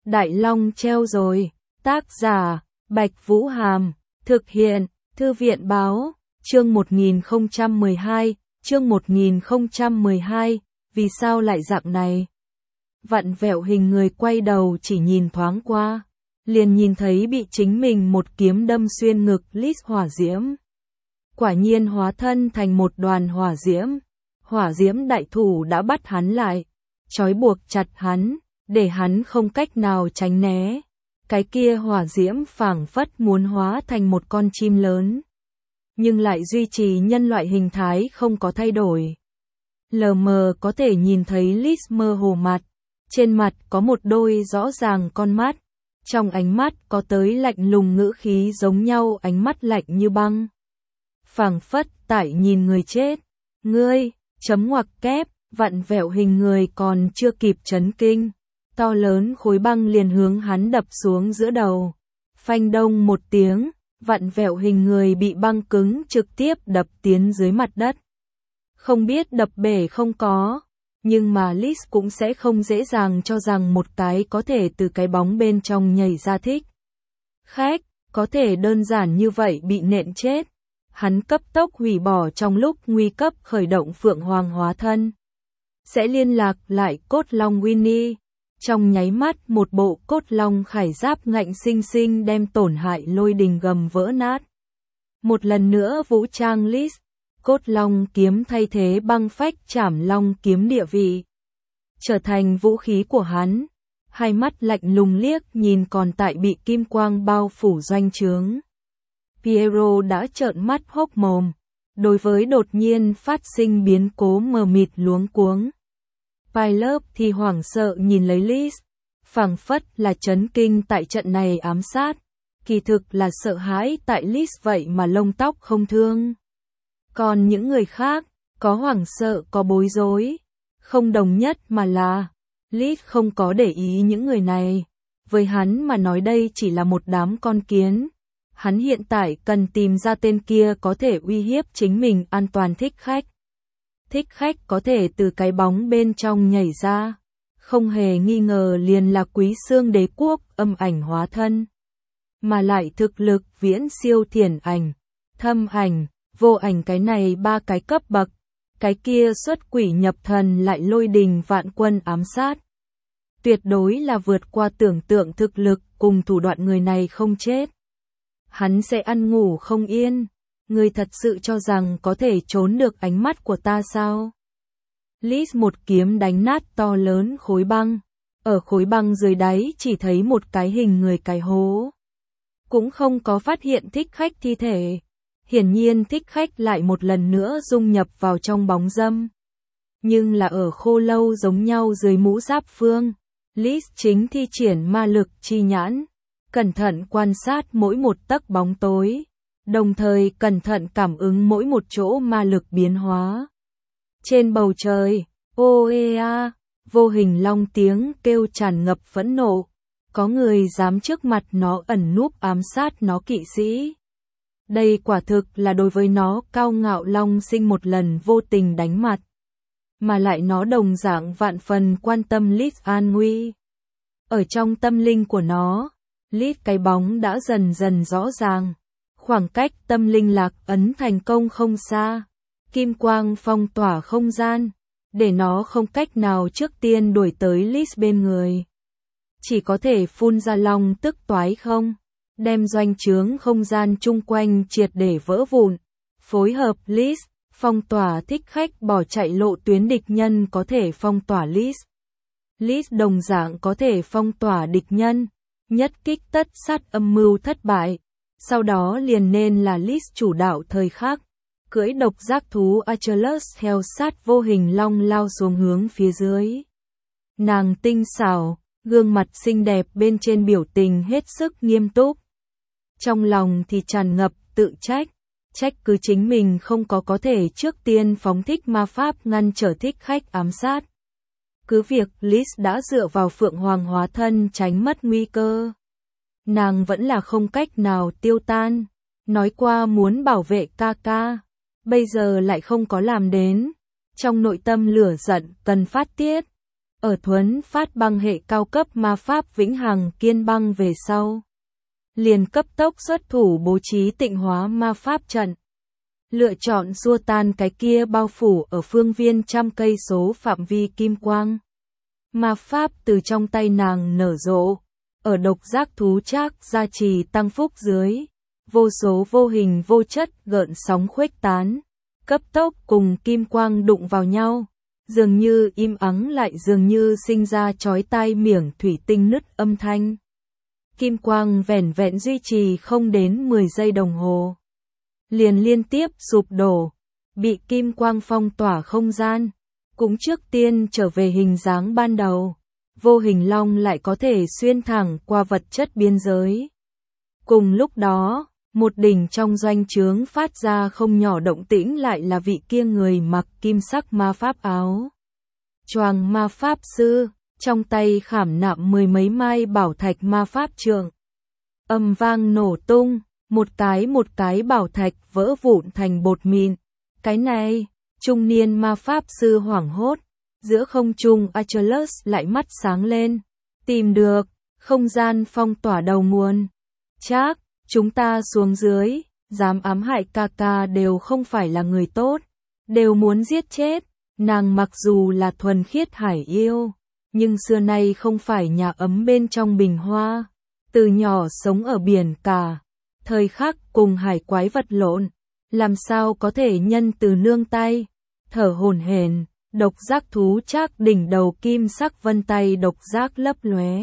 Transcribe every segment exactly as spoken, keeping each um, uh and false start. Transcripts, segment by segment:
Đại Long treo rồi. Tác giả, Bạch Vũ Hàm. Thực hiện, Thư viện báo. Chương một nghìn không trăm mười hai, chương một nghìn không trăm mười hai, vì sao lại dạng này? Vặn vẹo hình người quay đầu chỉ nhìn thoáng qua, liền nhìn thấy bị chính mình một kiếm đâm xuyên ngực lít hỏa diễm. Quả nhiên hóa thân thành một đoàn hỏa diễm. Hỏa diễm đại thủ đã bắt hắn lại, trói buộc chặt hắn, để hắn không cách nào tránh né. Cái kia hỏa diễm phảng phất muốn hóa thành một con chim lớn, nhưng lại duy trì nhân loại hình thái không có thay đổi. Lờ mờ có thể nhìn thấy Liz mơ hồ mặt, trên mặt có một đôi rõ ràng con mắt, trong ánh mắt có tới lạnh lùng ngữ khí giống nhau, ánh mắt lạnh như băng. Phảng phất tại nhìn người chết. Ngươi, chấm ngoặc kép, vặn vẹo hình người còn chưa kịp chấn kinh, to lớn khối băng liền hướng hắn đập xuống giữa đầu. Phanh đông một tiếng, vặn vẹo hình người bị băng cứng trực tiếp đập tiến dưới mặt đất. Không biết đập bể không có, nhưng mà Liz cũng sẽ không dễ dàng cho rằng một cái có thể từ cái bóng bên trong nhảy ra thích khách, có thể đơn giản như vậy bị nện chết. Hắn cấp tốc hủy bỏ trong lúc nguy cấp khởi động Phượng Hoàng hóa thân. Sẽ liên lạc lại cốt long Winnie. Trong nháy mắt một bộ cốt long khải giáp ngạnh sinh sinh đem tổn hại lôi đình gầm vỡ nát. Một lần nữa vũ trang Liz, cốt long kiếm thay thế băng phách trảm long kiếm địa vị, trở thành vũ khí của hắn. Hai mắt lạnh lùng liếc nhìn còn tại bị kim quang bao phủ doanh trướng. Piero đã trợn mắt hốc mồm, đối với đột nhiên phát sinh biến cố mờ mịt luống cuống. Pilot thì hoảng sợ nhìn lấy Liz, phảng phất là chấn kinh tại trận này ám sát, kỳ thực là sợ hãi tại Liz vậy mà lông tóc không thương. Còn những người khác, có hoảng sợ có bối rối, không đồng nhất mà là, Liz không có để ý những người này, với hắn mà nói đây chỉ là một đám con kiến. Hắn hiện tại cần tìm ra tên kia có thể uy hiếp chính mình an toàn thích khách. Thích khách có thể từ cái bóng bên trong nhảy ra, không hề nghi ngờ liền là Quý Xương Đế Quốc âm ảnh hóa thân. Mà lại thực lực viễn siêu thiền ảnh, thâm ảnh, vô ảnh, cái này ba cái cấp bậc, cái kia xuất quỷ nhập thần lại lôi đình vạn quân ám sát. Tuyệt đối là vượt qua tưởng tượng thực lực cùng thủ đoạn người này không chết. Hắn sẽ ăn ngủ không yên. Ngươi thật sự cho rằng có thể trốn được ánh mắt của ta sao? Liz một kiếm đánh nát to lớn khối băng. Ở khối băng dưới đáy chỉ thấy một cái hình người cái hố. Cũng không có phát hiện thích khách thi thể. Hiển nhiên thích khách lại một lần nữa dung nhập vào trong bóng dâm. Nhưng là ở khô lâu giống nhau dưới mũ giáp phương. Liz chính thi triển ma lực chi nhãn, cẩn thận quan sát mỗi một tấc bóng tối, đồng thời cẩn thận cảm ứng mỗi một chỗ ma lực biến hóa. Trên bầu trời, oea, vô hình long tiếng kêu tràn ngập phẫn nộ, có người dám trước mặt nó ẩn núp ám sát nó kỵ sĩ. Đây quả thực là đối với nó cao ngạo long sinh một lần vô tình đánh mặt, mà lại nó đồng dạng vạn phần quan tâm Liz an nguy. Ở trong tâm linh của nó, Liz cái bóng đã dần dần rõ ràng, khoảng cách tâm linh lạc ấn thành công không xa, kim quang phong tỏa không gian, để nó không cách nào trước tiên đuổi tới Liz bên người. Chỉ có thể phun ra long tức toái không, đem doanh trướng không gian chung quanh triệt để vỡ vụn, phối hợp Liz, phong tỏa thích khách bỏ chạy lộ tuyến địch nhân có thể phong tỏa Liz. Liz đồng dạng có thể phong tỏa địch nhân. Nhất kích tất sát âm mưu thất bại, sau đó liền nên là Liz chủ đạo thời khắc, cưỡi độc giác thú Achilles theo sát vô hình long lao xuống hướng phía dưới. Nàng tinh xảo, gương mặt xinh đẹp bên trên biểu tình hết sức nghiêm túc. Trong lòng thì tràn ngập tự trách, trách cứ chính mình không có có thể trước tiên phóng thích ma pháp ngăn trở thích khách ám sát. Cứ việc Liz đã dựa vào Phượng Hoàng hóa thân tránh mất nguy cơ, nàng vẫn là không cách nào tiêu tan. Nói qua muốn bảo vệ ca ca, bây giờ lại không có làm đến. Trong nội tâm lửa giận cần phát tiết, Ở thuấn phát băng hệ cao cấp ma pháp vĩnh hằng kiên băng về sau, liền cấp tốc xuất thủ bố trí tịnh hóa ma pháp trận. Lựa chọn xua tan cái kia bao phủ ở phương viên trăm cây số phạm vi kim quang. Ma pháp từ trong tay nàng nở rộ, ở độc giác thú trác gia trì tăng phúc dưới, vô số vô hình vô chất gợn sóng khuếch tán, cấp tốc cùng kim quang đụng vào nhau, dường như im ắng lại dường như sinh ra chói tai miểng thủy tinh nứt âm thanh. Kim quang vẻn vẹn duy trì không đến mười giây đồng hồ, liền liên tiếp sụp đổ, bị kim quang phong tỏa không gian, cũng trước tiên trở về hình dáng ban đầu. Vô hình long lại có thể xuyên thẳng qua vật chất biên giới. Cùng lúc đó, một đỉnh trong doanh trướng phát ra không nhỏ động tĩnh lại là vị kia người mặc kim sắc ma pháp áo choàng ma pháp sư, trong tay khảm nạm mười mấy mai bảo thạch ma pháp trượng. Âm vang nổ tung, một cái một cái bảo thạch vỡ vụn thành bột mịn. Cái này, trung niên ma pháp sư hoảng hốt. Giữa không trung Achilles lại mắt sáng lên, tìm được, không gian phong tỏa đầu nguồn. Trác, chúng ta xuống dưới, dám ám hại ca ca đều không phải là người tốt, đều muốn giết chết. Nàng mặc dù là thuần khiết hải yêu, nhưng xưa nay không phải nhà ấm bên trong bình hoa, từ nhỏ sống ở biển cả, thời khắc cùng hải quái vật lộn, làm sao có thể nhân từ nương tay, thở hổn hển. Độc giác thú trác đỉnh đầu kim sắc vân tay độc giác lấp lóe,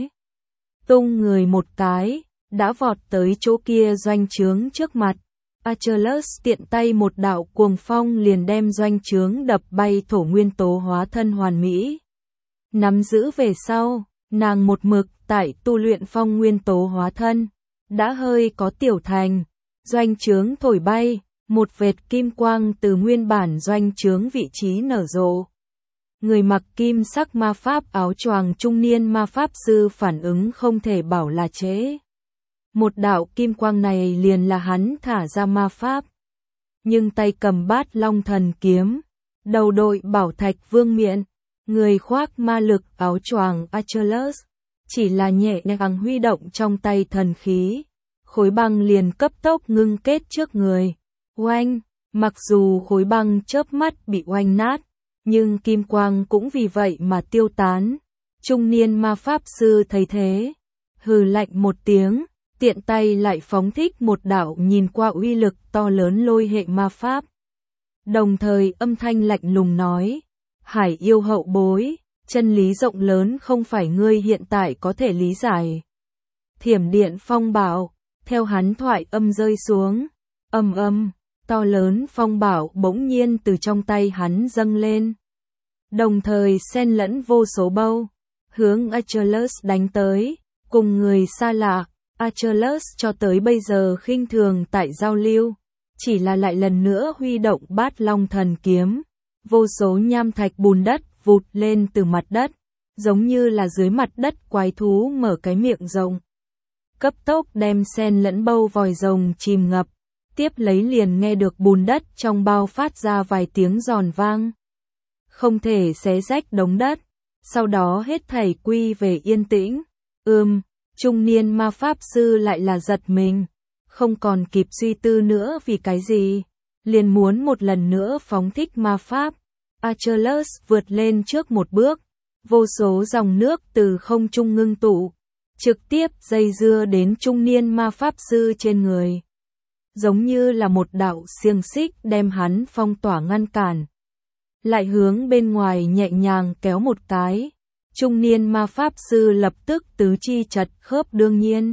tung người một cái, đã vọt tới chỗ kia doanh trướng trước mặt. Achilles tiện tay một đạo cuồng phong liền đem doanh trướng đập bay thổ nguyên tố hóa thân hoàn mỹ. Nắm giữ về sau, nàng một mực tại tu luyện phong nguyên tố hóa thân, đã hơi có tiểu thành, doanh trướng thổi bay, một vệt kim quang từ nguyên bản doanh trướng vị trí nở rộ. Người mặc kim sắc ma pháp áo choàng trung niên ma pháp sư phản ứng không thể bảo là trễ. Một đạo kim quang này liền là hắn thả ra ma pháp. Nhưng tay cầm bát long thần kiếm, đầu đội bảo thạch vương miện, người khoác ma lực áo choàng Achilles, chỉ là nhẹ nhàng huy động trong tay thần khí, khối băng liền cấp tốc ngưng kết trước người. Oanh, mặc dù khối băng chớp mắt bị oanh nát, nhưng kim quang cũng vì vậy mà tiêu tán. Trung niên ma pháp sư thấy thế, hừ lạnh một tiếng, tiện tay lại phóng thích một đạo nhìn qua uy lực to lớn lôi hệ ma pháp. Đồng thời âm thanh lạnh lùng nói, hải yêu hậu bối, chân lý rộng lớn không phải ngươi hiện tại có thể lý giải. Thiểm điện phong bạo, theo hắn thoại âm rơi xuống, âm âm. To lớn phong bảo bỗng nhiên từ trong tay hắn dâng lên. Đồng thời xen lẫn vô số bâu, hướng Achilles đánh tới, cùng người xa lạ. Achilles cho tới bây giờ khinh thường tại giao lưu, chỉ là lại lần nữa huy động bát long thần kiếm. Vô số nham thạch bùn đất vụt lên từ mặt đất, giống như là dưới mặt đất quái thú mở cái miệng rộng. Cấp tốc đem xen lẫn bâu vòi rồng chìm ngập. Tiếp lấy liền nghe được bùn đất trong bao phát ra vài tiếng giòn vang. Không thể xé rách đống đất, sau đó hết thảy quy về yên tĩnh. Ừm, trung niên ma pháp sư lại là giật mình, không còn kịp suy tư nữa vì cái gì, liền muốn một lần nữa phóng thích ma pháp. Achilles vượt lên trước một bước, vô số dòng nước từ không trung ngưng tụ, trực tiếp dây dưa đến trung niên ma pháp sư trên người. Giống như là một đạo xiềng xích đem hắn phong tỏa ngăn cản. Lại hướng bên ngoài nhẹ nhàng kéo một cái. Trung niên ma pháp sư lập tức tứ chi chật khớp đương nhiên.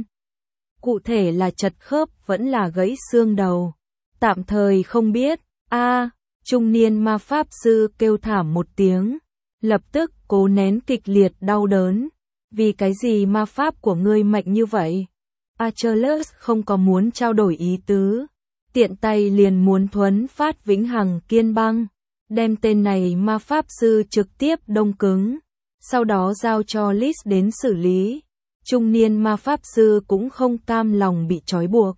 Cụ thể là chật khớp vẫn là gãy xương đầu. Tạm thời không biết. A, trung niên ma pháp sư kêu thảm một tiếng. Lập tức cố nén kịch liệt đau đớn. Vì cái gì ma pháp của ngươi mạnh như vậy? Achilles không có muốn trao đổi ý tứ, tiện tay liền muốn thuấn phát vĩnh hằng kiên băng, đem tên này ma pháp sư trực tiếp đông cứng, sau đó giao cho Lis đến xử lý. Trung niên ma pháp sư cũng không cam lòng bị trói buộc.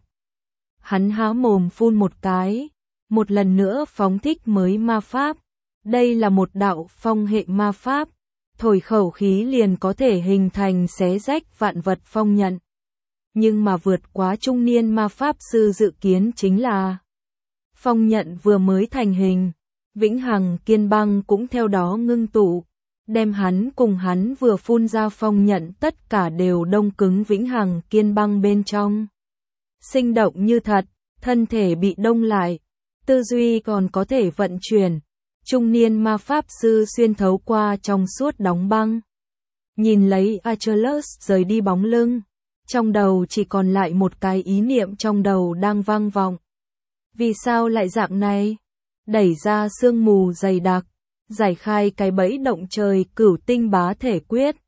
Hắn há mồm phun một cái, một lần nữa phóng thích mới ma pháp. Đây là một đạo phong hệ ma pháp, thổi khẩu khí liền có thể hình thành xé rách vạn vật phong nhận. Nhưng mà vượt quá trung niên ma pháp sư dự kiến chính là phong nhận vừa mới thành hình, vĩnh hằng kiên băng cũng theo đó ngưng tụ, đem hắn cùng hắn vừa phun ra phong nhận tất cả đều đông cứng vĩnh hằng kiên băng bên trong. Sinh động như thật, thân thể bị đông lại, tư duy còn có thể vận chuyển. Trung niên ma pháp sư xuyên thấu qua trong suốt đóng băng. Nhìn lấy Achilles rời đi bóng lưng, trong đầu chỉ còn lại một cái ý niệm trong đầu đang vang vọng. Vì sao lại dạng này? Đẩy ra sương mù dày đặc, giải khai cái bẫy động trời cửu tinh bá thể quyết,